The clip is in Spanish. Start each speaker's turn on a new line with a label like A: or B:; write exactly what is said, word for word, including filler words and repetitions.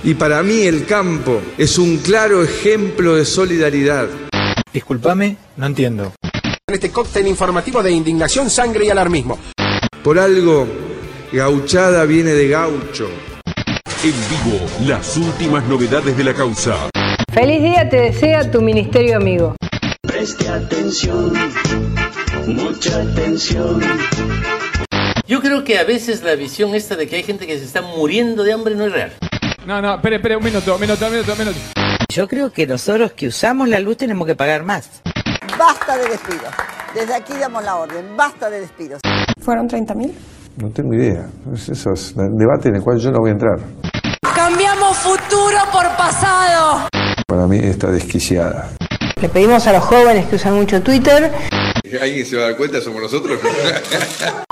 A: Y para mí el campo es un claro ejemplo de solidaridad.
B: Discúlpame, no entiendo.
C: En este cóctel informativo de indignación, sangre y alarmismo.
A: Por algo, gauchada viene de gaucho.
D: En vivo, las últimas novedades de la causa.
E: Feliz día te desea tu ministerio amigo.
F: Preste atención, mucha atención.
G: Yo creo que a veces la visión esta de que hay gente que se está muriendo de hambre no es real.
H: No, no, espere, espere, un minuto, un minuto, un minuto, un minuto.
I: Yo creo que nosotros que usamos la luz tenemos que pagar más.
J: Basta de despidos. Desde aquí damos la orden, basta de despidos.
K: ¿Fueron treinta mil?
L: No tengo idea. Eso es un debate en el cual yo no voy a entrar.
M: Cambiamos futuro por pasado.
L: Para mí está desquiciada.
E: Le pedimos a los jóvenes que usan mucho Twitter.
A: ¿Alguien se va a dar cuenta? ¿Somos nosotros?